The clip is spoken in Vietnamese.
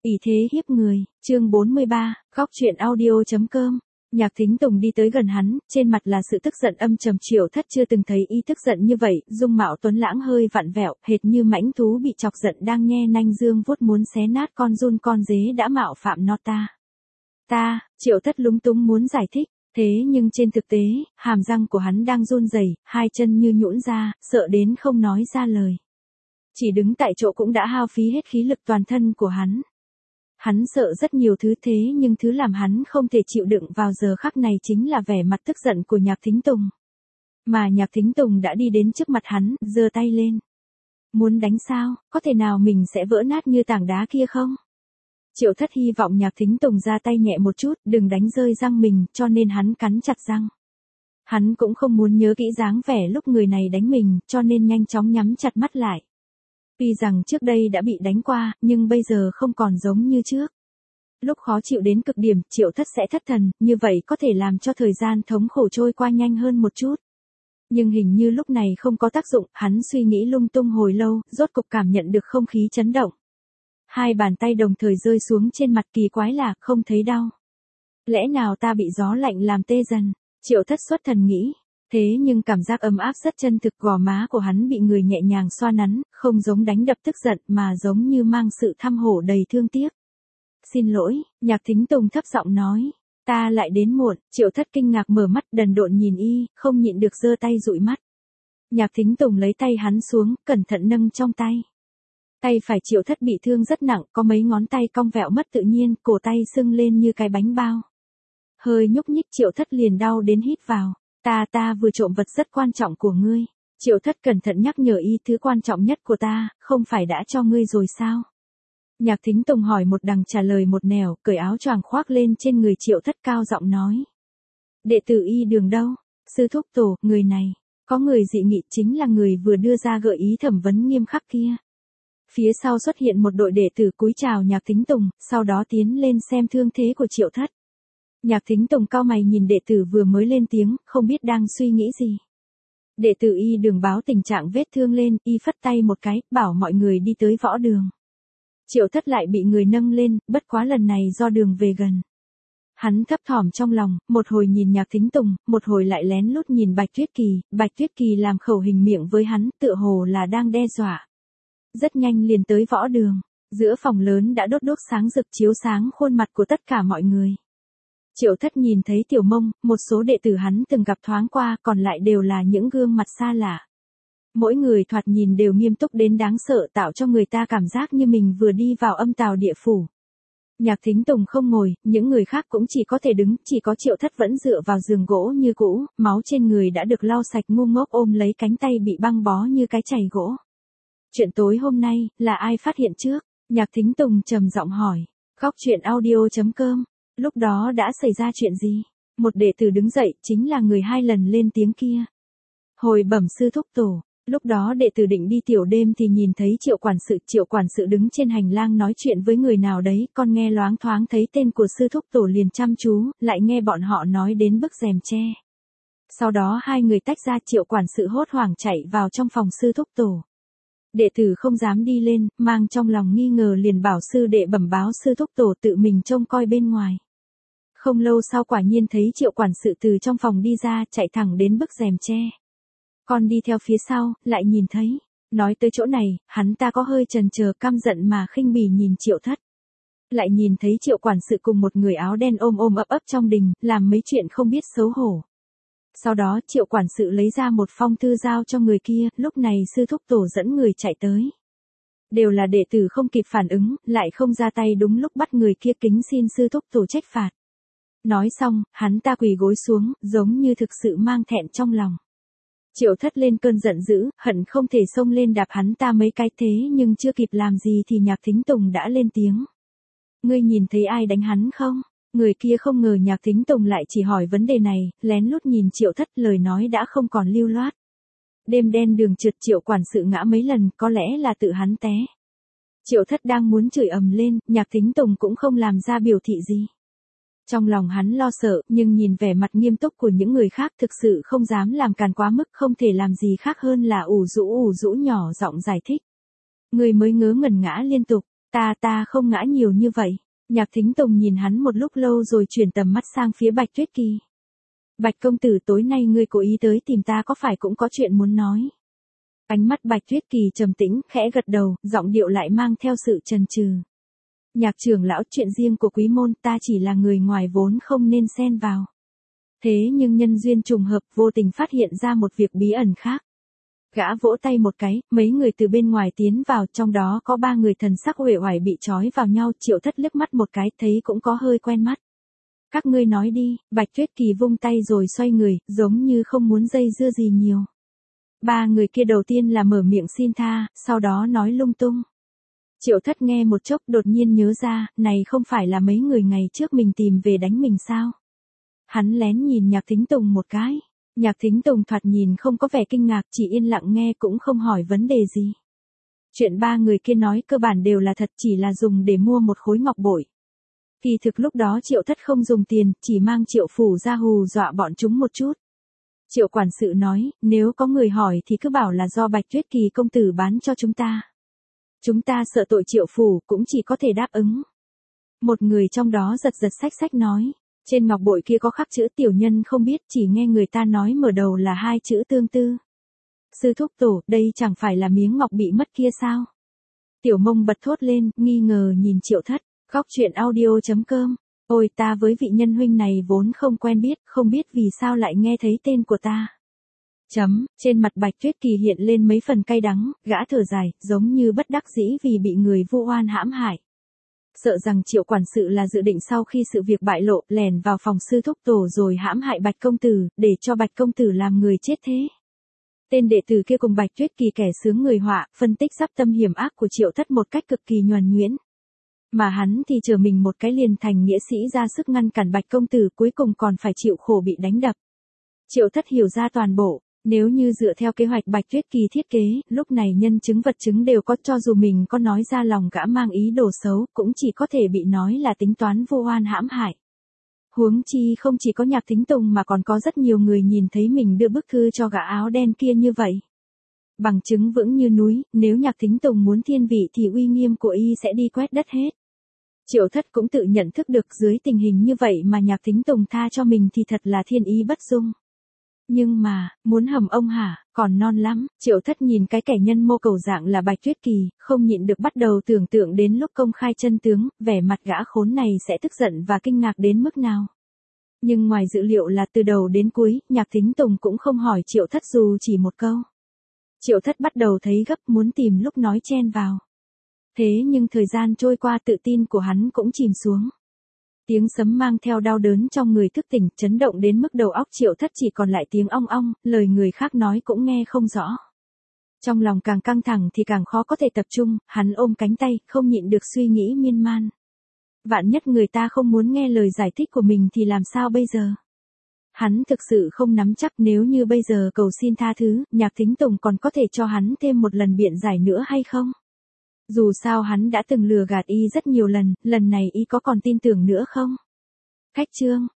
Ỷ thế hiếp người, chương 43, góc truyện audio.com. Nhạc Thính Tùng đi tới gần hắn, trên mặt là sự tức giận âm trầm. Triệu Thất chưa từng thấy y tức giận như vậy, dung mạo tuấn lãng hơi vặn vẹo, hệt như mãnh thú bị chọc giận đang nhe nanh dương vuốt muốn xé nát con giun con dế đã mạo phạm nó ta. Triệu Thất lúng túng muốn giải thích, thế nhưng trên thực tế, hàm răng của hắn đang run rẩy, hai chân như nhũn ra, sợ đến không nói ra lời. Chỉ đứng tại chỗ cũng đã hao phí hết khí lực toàn thân của hắn. Hắn sợ rất nhiều thứ, thế nhưng thứ làm hắn không thể chịu đựng vào giờ khắc này chính là vẻ mặt tức giận của Nhạc Thính Tùng. Mà Nhạc Thính Tùng đã đi đến trước mặt hắn, giơ tay lên. Muốn đánh sao, có thể nào mình sẽ vỡ nát như tảng đá kia không? Triệu Thất hy vọng Nhạc Thính Tùng ra tay nhẹ một chút, đừng đánh rơi răng mình, cho nên hắn cắn chặt răng. Hắn cũng không muốn nhớ kỹ dáng vẻ lúc người này đánh mình, cho nên nhanh chóng nhắm chặt mắt lại. Tuy rằng trước đây đã bị đánh qua, nhưng bây giờ không còn giống như trước. Lúc khó chịu đến cực điểm, Triệu Thất sẽ thất thần, như vậy có thể làm cho thời gian thống khổ trôi qua nhanh hơn một chút. Nhưng hình như lúc này không có tác dụng, hắn suy nghĩ lung tung hồi lâu, rốt cục cảm nhận được không khí chấn động. Hai bàn tay đồng thời rơi xuống trên mặt, kỳ quái là không thấy đau. Lẽ nào ta bị gió lạnh làm tê dần? Triệu Thất xuất thần nghĩ. Thế nhưng cảm giác ấm áp rất chân thực, gò má của hắn bị người nhẹ nhàng xoa nắn, không giống đánh đập tức giận mà giống như mang sự thăm hổ đầy thương tiếc. Xin lỗi, Nhạc Thính Tùng thấp giọng nói. Ta lại đến muộn. Triệu Thất kinh ngạc mở mắt đần độn nhìn y, không nhịn được giơ tay dụi mắt. Nhạc Thính Tùng lấy tay hắn xuống, cẩn thận nâng trong tay. Tay phải Triệu Thất bị thương rất nặng, có mấy ngón tay cong vẹo mất tự nhiên, cổ tay sưng lên như cái bánh bao. Hơi nhúc nhích Triệu Thất liền đau đến hít vào. Ta vừa trộm vật rất quan trọng của ngươi. Triệu Thất cẩn thận nhắc nhở y, thứ quan trọng nhất của ta, không phải đã cho ngươi rồi sao? Nhạc Thính Tùng hỏi một đằng trả lời một nẻo, cởi áo choàng khoác lên trên người Triệu Thất, cao giọng nói. Đệ tử Y Đường đâu? Sư thúc tổ, người này. Có người dị nghị, chính là người vừa đưa ra gợi ý thẩm vấn nghiêm khắc kia. Phía sau xuất hiện một đội đệ tử cúi chào Nhạc Thính Tùng, sau đó tiến lên xem thương thế của Triệu Thất. Nhạc Thính Tùng cau mày nhìn đệ tử vừa mới lên tiếng, không biết đang suy nghĩ gì. Đệ tử Y Đường báo tình trạng vết thương lên, y phất tay một cái, bảo mọi người đi tới võ đường. Triệu Thất lại bị người nâng lên, bất quá lần này do đường về gần. Hắn thấp thỏm trong lòng, một hồi nhìn Nhạc Thính Tùng, một hồi lại lén lút nhìn Bạch Tuyết Kỳ làm khẩu hình miệng với hắn, tựa hồ là đang đe dọa. Rất nhanh liền tới võ đường, giữa phòng lớn đã đốt đuốc sáng rực chiếu sáng khuôn mặt của tất cả mọi người. Triệu Thất nhìn thấy Tiểu Mông, một số đệ tử hắn từng gặp thoáng qua, còn lại đều là những gương mặt xa lạ. Mỗi người thoạt nhìn đều nghiêm túc đến đáng sợ, tạo cho người ta cảm giác như mình vừa đi vào âm tào địa phủ. Nhạc Thính Tùng không ngồi, những người khác cũng chỉ có thể đứng, chỉ có Triệu Thất vẫn dựa vào giường gỗ như cũ, máu trên người đã được lau sạch, ngu ngốc ôm lấy cánh tay bị băng bó như cái chày gỗ. Chuyện tối hôm nay, là ai phát hiện trước? Nhạc Thính Tùng trầm giọng hỏi. Góc truyện audio.com. Lúc đó đã xảy ra chuyện gì? Một đệ tử đứng dậy, chính là người hai lần lên tiếng kia. Hồi bẩm sư thúc tổ, lúc đó đệ tử định đi tiểu đêm thì nhìn thấy Triệu quản sự đứng trên hành lang nói chuyện với người nào đấy, con nghe loáng thoáng thấy tên của sư thúc tổ liền chăm chú, lại nghe bọn họ nói đến bức rèm tre. Sau đó hai người tách ra, Triệu quản sự hốt hoảng chạy vào trong phòng sư thúc tổ. Đệ tử không dám đi lên, mang trong lòng nghi ngờ liền bảo sư đệ bẩm báo sư thúc tổ tự mình trông coi bên ngoài. Không lâu sau quả nhiên thấy Triệu quản sự từ trong phòng đi ra, chạy thẳng đến bức rèm tre. Con đi theo phía sau, lại nhìn thấy. Nói tới chỗ này, hắn ta có hơi chần chờ, căm giận mà khinh bỉ nhìn Triệu Thất. Lại nhìn thấy Triệu quản sự cùng một người áo đen ôm ấp trong đình, làm mấy chuyện không biết xấu hổ. Sau đó Triệu quản sự lấy ra một phong thư giao cho người kia, lúc này sư thúc tổ dẫn người chạy tới. Đều là đệ tử không kịp phản ứng, lại không ra tay đúng lúc bắt người kia, kính xin sư thúc tổ trách phạt. Nói xong, hắn ta quỳ gối xuống, giống như thực sự mang thẹn trong lòng. Triệu Thất lên cơn giận dữ, hận không thể xông lên đạp hắn ta mấy cái, thế nhưng chưa kịp làm gì thì Nhạc Thính Tùng đã lên tiếng. Ngươi nhìn thấy ai đánh hắn không? Người kia không ngờ Nhạc Thính Tùng lại chỉ hỏi vấn đề này, lén lút nhìn Triệu Thất, lời nói đã không còn lưu loát. Đêm đen đường trượt, Triệu quản sự ngã mấy lần, có lẽ là tự hắn té. Triệu Thất đang muốn chửi ầm lên, Nhạc Thính Tùng cũng không làm ra biểu thị gì. Trong lòng hắn lo sợ, nhưng nhìn vẻ mặt nghiêm túc của những người khác thực sự không dám làm càn quá mức, không thể làm gì khác hơn là ủ rũ nhỏ giọng giải thích. Người mới ngớ ngẩn ngã liên tục, Ta không ngã nhiều như vậy. Nhạc Thính Tùng nhìn hắn một lúc lâu rồi chuyển tầm mắt sang phía Bạch Tuyết Kỳ. Bạch công tử, tối nay ngươi cố ý tới tìm ta có phải cũng có chuyện muốn nói? Ánh mắt Bạch Tuyết Kỳ trầm tĩnh, khẽ gật đầu, giọng điệu lại mang theo sự chần chừ. Nhạc trưởng lão, chuyện riêng của quý môn ta chỉ là người ngoài vốn không nên xen vào. Thế nhưng nhân duyên trùng hợp vô tình phát hiện ra một việc bí ẩn khác. Gã vỗ tay một cái, mấy người từ bên ngoài tiến vào, trong đó có 3 người thần sắc uể oải bị trói vào nhau. Triệu Thất liếc mắt một cái, thấy cũng có hơi quen mắt. Các ngươi nói đi. Bạch Tuyết Kỳ vung tay rồi xoay người, giống như không muốn dây dưa gì nhiều. 3 người kia đầu tiên là mở miệng xin tha, sau đó nói lung tung. Triệu Thất nghe một chốc đột nhiên nhớ ra, này không phải là mấy người ngày trước mình tìm về đánh mình sao? Hắn lén nhìn Nhạc Thính Tùng một cái. Nhạc Thính Tùng thoạt nhìn không có vẻ kinh ngạc, chỉ yên lặng nghe cũng không hỏi vấn đề gì. Chuyện 3 người kia nói cơ bản đều là thật, chỉ là dùng để mua một khối ngọc bội. Kỳ thực lúc đó Triệu Thất không dùng tiền, chỉ mang Triệu phủ ra hù dọa bọn chúng một chút. Triệu quản sự nói, nếu có người hỏi thì cứ bảo là do Bạch Tuyết Kỳ công tử bán cho chúng ta. Chúng ta sợ tội Triệu phủ, cũng chỉ có thể đáp ứng. Một người trong đó giật giật xách nói. Trên ngọc bội kia có khắc chữ tiểu nhân không biết, chỉ nghe người ta nói mở đầu là 2 chữ tương tư. Sư thúc tổ, đây chẳng phải là miếng ngọc bị mất kia sao? Tiểu Mông bật thốt lên, nghi ngờ nhìn Triệu Thất. Góc truyện audio.com. Ôi, ta với vị nhân huynh này vốn không quen biết, không biết vì sao lại nghe thấy tên của ta. Trên mặt Bạch Tuyết Kỳ hiện lên mấy phần cay đắng, gã thở dài, giống như bất đắc dĩ vì bị người vu oan hãm hại. Sợ rằng Triệu quản sự là dự định sau khi sự việc bại lộ, lèn vào phòng sư thúc tổ rồi hãm hại Bạch công tử, để cho Bạch công tử làm người chết thế. Tên đệ tử kia cùng Bạch Tuyết Kỳ kẻ sướng người họa, phân tích sắp tâm hiểm ác của Triệu Thất một cách cực kỳ nhuần nhuyễn. Mà hắn thì chờ mình một cái liền thành nghĩa sĩ ra sức ngăn cản Bạch công tử, cuối cùng còn phải chịu khổ bị đánh đập. Triệu Thất hiểu ra toàn bộ. Nếu như dựa theo kế hoạch Bạch Tuyết Kỳ thiết kế, lúc này nhân chứng vật chứng đều có, cho dù mình có nói ra lòng gã mang ý đồ xấu, cũng chỉ có thể bị nói là tính toán vu oan hãm hại. Huống chi không chỉ có Nhạc Thính Tùng mà còn có rất nhiều người nhìn thấy mình đưa bức thư cho gã áo đen kia như vậy. Bằng chứng vững như núi, nếu Nhạc Thính Tùng muốn thiên vị thì uy nghiêm của y sẽ đi quét đất hết. Triệu Thất cũng tự nhận thức được dưới tình hình như vậy mà Nhạc Thính Tùng tha cho mình thì thật là thiên ý bất dung. Nhưng mà, muốn hầm ông hả, còn non lắm. Triệu Thất nhìn cái kẻ nhân mô cầu dạng là Bạch Tuyết Kỳ, không nhịn được bắt đầu tưởng tượng đến lúc công khai chân tướng, vẻ mặt gã khốn này sẽ tức giận và kinh ngạc đến mức nào. Nhưng ngoài dự liệu là từ đầu đến cuối, Nhạc Thính Tùng cũng không hỏi Triệu Thất dù chỉ một câu. Triệu Thất bắt đầu thấy gấp, muốn tìm lúc nói chen vào. Thế nhưng thời gian trôi qua, tự tin của hắn cũng chìm xuống. Tiếng sấm mang theo đau đớn trong người thức tỉnh, chấn động đến mức đầu óc Triệu Thất chỉ còn lại tiếng ong ong, lời người khác nói cũng nghe không rõ. Trong lòng càng căng thẳng thì càng khó có thể tập trung, hắn ôm cánh tay, không nhịn được suy nghĩ miên man. Vạn nhất người ta không muốn nghe lời giải thích của mình thì làm sao bây giờ? Hắn thực sự không nắm chắc, nếu như bây giờ cầu xin tha thứ, Nhạc Thính Tùng còn có thể cho hắn thêm một lần biện giải nữa hay không? Dù sao hắn đã từng lừa gạt y rất nhiều lần, lần này y có còn tin tưởng nữa không? Khách chương.